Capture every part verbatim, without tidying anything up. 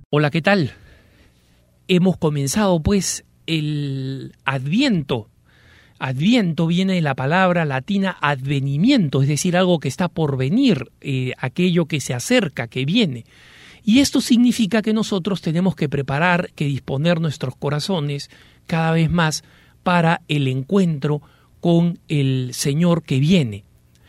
Hola, ¿qué tal? Hemos comenzado pues el Adviento. Adviento viene de la palabra latina advenimiento, es decir, algo que está por venir, eh, aquello que se acerca, que viene. Y esto significa que nosotros tenemos que preparar, que disponer nuestros corazones cada vez más para el encuentro con el Señor que viene.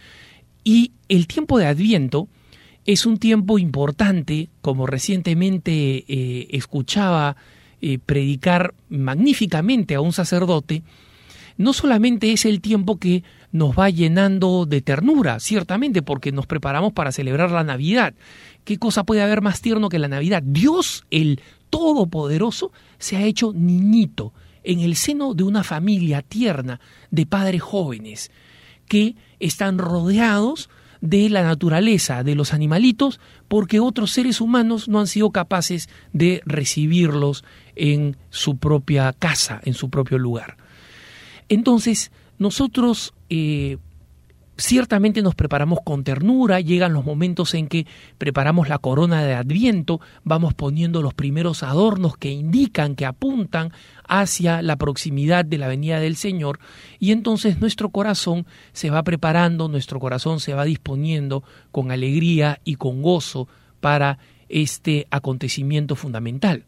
Y el tiempo de Adviento es un tiempo importante, como recientemente eh, escuchaba eh, predicar magníficamente a un sacerdote. No solamente es el tiempo que nos va llenando de ternura, ciertamente, porque nos preparamos para celebrar la Navidad. ¿Qué cosa puede haber más tierno que la Navidad? Dios, el Todopoderoso, se ha hecho niñito en el seno de una familia tierna de padres jóvenes que están rodeados de la naturaleza, de los animalitos, porque otros seres humanos no han sido capaces de recibirlos en su propia casa, en su propio lugar. Entonces, nosotros eh, ciertamente nos preparamos con ternura, llegan los momentos en que preparamos la corona de Adviento, vamos poniendo los primeros adornos que indican, que apuntan hacia la proximidad de la venida del Señor, y entonces nuestro corazón se va preparando, nuestro corazón se va disponiendo con alegría y con gozo para este acontecimiento fundamental.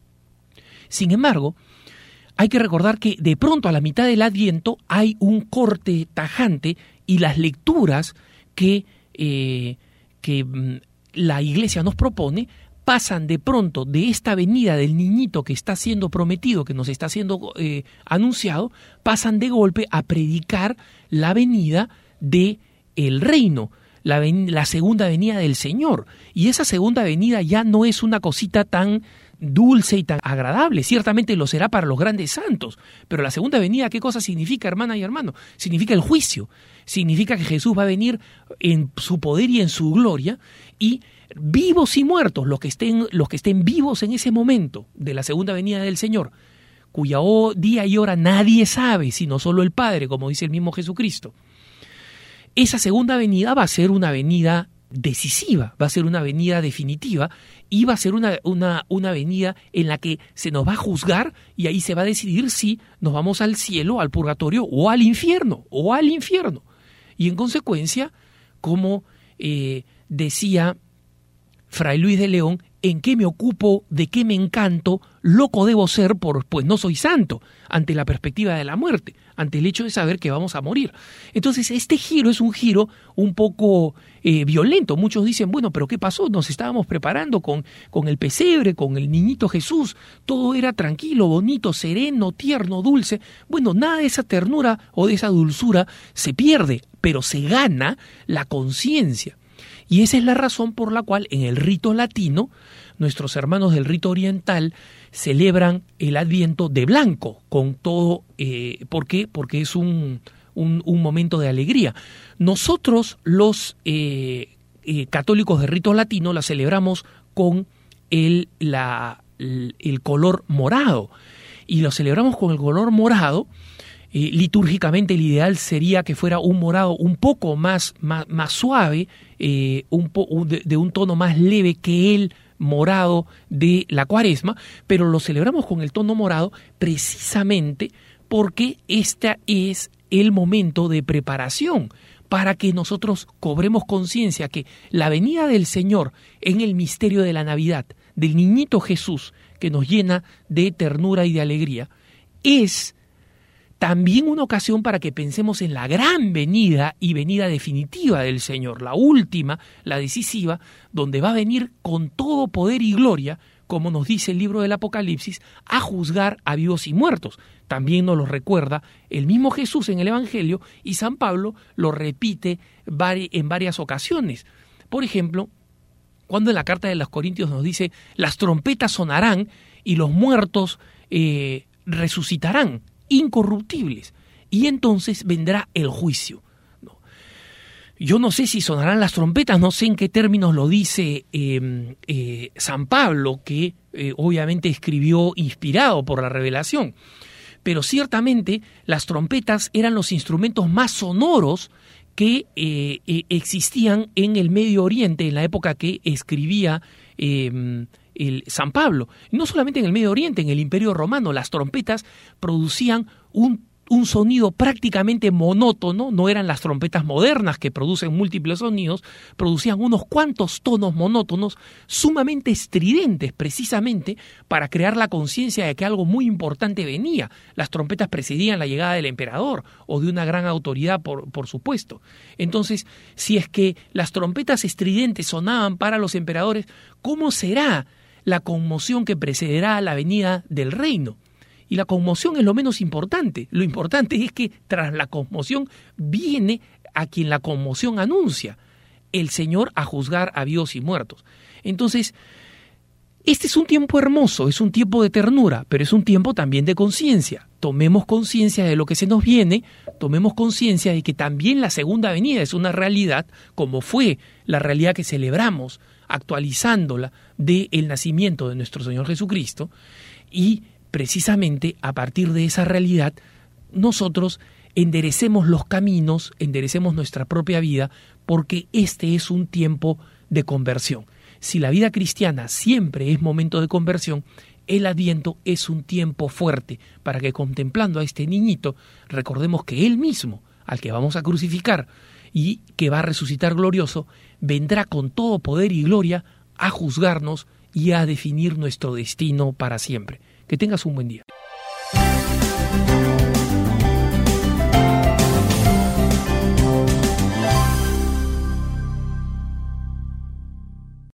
Sin embargo, hay que recordar que de pronto a la mitad del Adviento hay un corte tajante y las lecturas que, eh, que mm, la Iglesia nos propone pasan de pronto de esta venida del niñito que está siendo prometido, que nos está siendo eh, anunciado, pasan de golpe a predicar la venida de el reino, la, ven- la segunda venida del Señor. Y esa segunda venida ya no es una cosita tan dulce y tan agradable, ciertamente lo será para los grandes santos, pero la segunda venida, ¿qué cosa significa, hermana y hermano? Significa el juicio, significa que Jesús va a venir en su poder y en su gloria, y vivos y muertos, los que estén, los que estén vivos en ese momento de la segunda venida del Señor, cuya día y hora nadie sabe, sino solo el Padre, como dice el mismo Jesucristo. Esa segunda venida va a ser una venida decisiva, va a ser una venida definitiva y va a ser una, una, una venida en la que se nos va a juzgar y ahí se va a decidir si nos vamos al cielo, al purgatorio o al infierno, o al infierno. Y en consecuencia, como eh, decía Fray Luis de León, ¿en qué me ocupo? ¿De qué me encanto? Loco debo ser, por, pues no soy santo, ante la perspectiva de la muerte, ante el hecho de saber que vamos a morir. Entonces, este giro es un giro un poco eh, violento. Muchos dicen, bueno, pero ¿qué pasó? Nos estábamos preparando con, con el pesebre, con el niñito Jesús, todo era tranquilo, bonito, sereno, tierno, dulce. Bueno, nada de esa ternura o de esa dulzura se pierde, pero se gana la conciencia. Y esa es la razón por la cual en el rito latino, nuestros hermanos del rito oriental celebran el Adviento de blanco, con todo, eh, ¿por qué? Porque es un, un, un momento de alegría. Nosotros, los eh, eh, católicos de rito latino, la celebramos con el, la, el, el color morado, y lo celebramos con el color morado. Eh, litúrgicamente el ideal sería que fuera un morado un poco más, más, más suave, eh, un po, de, de un tono más leve que el morado de la Cuaresma, pero lo celebramos con el tono morado precisamente porque este es el momento de preparación para que nosotros cobremos conciencia que la venida del Señor en el misterio de la Navidad, del niñito Jesús que nos llena de ternura y de alegría, es también una ocasión para que pensemos en la gran venida y venida definitiva del Señor, la última, la decisiva, donde va a venir con todo poder y gloria, como nos dice el libro del Apocalipsis, a juzgar a vivos y muertos. También nos lo recuerda el mismo Jesús en el Evangelio, y San Pablo lo repite en varias ocasiones. Por ejemplo, cuando en la carta de los Corintios nos dice, las trompetas sonarán y los muertos eh, resucitarán, incorruptibles, y entonces vendrá el juicio. ¿No? Yo no sé si sonarán las trompetas, no sé en qué términos lo dice eh, eh, San Pablo, que eh, obviamente escribió inspirado por la revelación, pero ciertamente las trompetas eran los instrumentos más sonoros que eh, eh, existían en el Medio Oriente en la época que escribía eh, el San Pablo. Y no solamente en el Medio Oriente, en el Imperio Romano, las trompetas producían un un sonido prácticamente monótono, no eran las trompetas modernas que producen múltiples sonidos, producían unos cuantos tonos monótonos sumamente estridentes precisamente para crear la conciencia de que algo muy importante venía. Las trompetas precedían la llegada del emperador o de una gran autoridad, por, por supuesto. Entonces, si es que las trompetas estridentes sonaban para los emperadores, ¿cómo será la conmoción que precederá a la venida del reino? Y la conmoción es lo menos importante. Lo importante es que tras la conmoción viene a quien la conmoción anuncia, el Señor a juzgar a vivos y muertos. Entonces, este es un tiempo hermoso, es un tiempo de ternura, pero es un tiempo también de conciencia. Tomemos conciencia de lo que se nos viene, tomemos conciencia de que también la segunda venida es una realidad, como fue la realidad que celebramos, actualizándola del nacimiento de nuestro Señor Jesucristo, y precisamente a partir de esa realidad nosotros enderecemos los caminos, enderecemos nuestra propia vida, porque este es un tiempo de conversión. Si la vida cristiana siempre es momento de conversión, el Adviento es un tiempo fuerte para que, contemplando a este niñito, recordemos que Él mismo, al que vamos a crucificar y que va a resucitar glorioso, vendrá con todo poder y gloria a juzgarnos y a definir nuestro destino para siempre. Que tengas un buen día.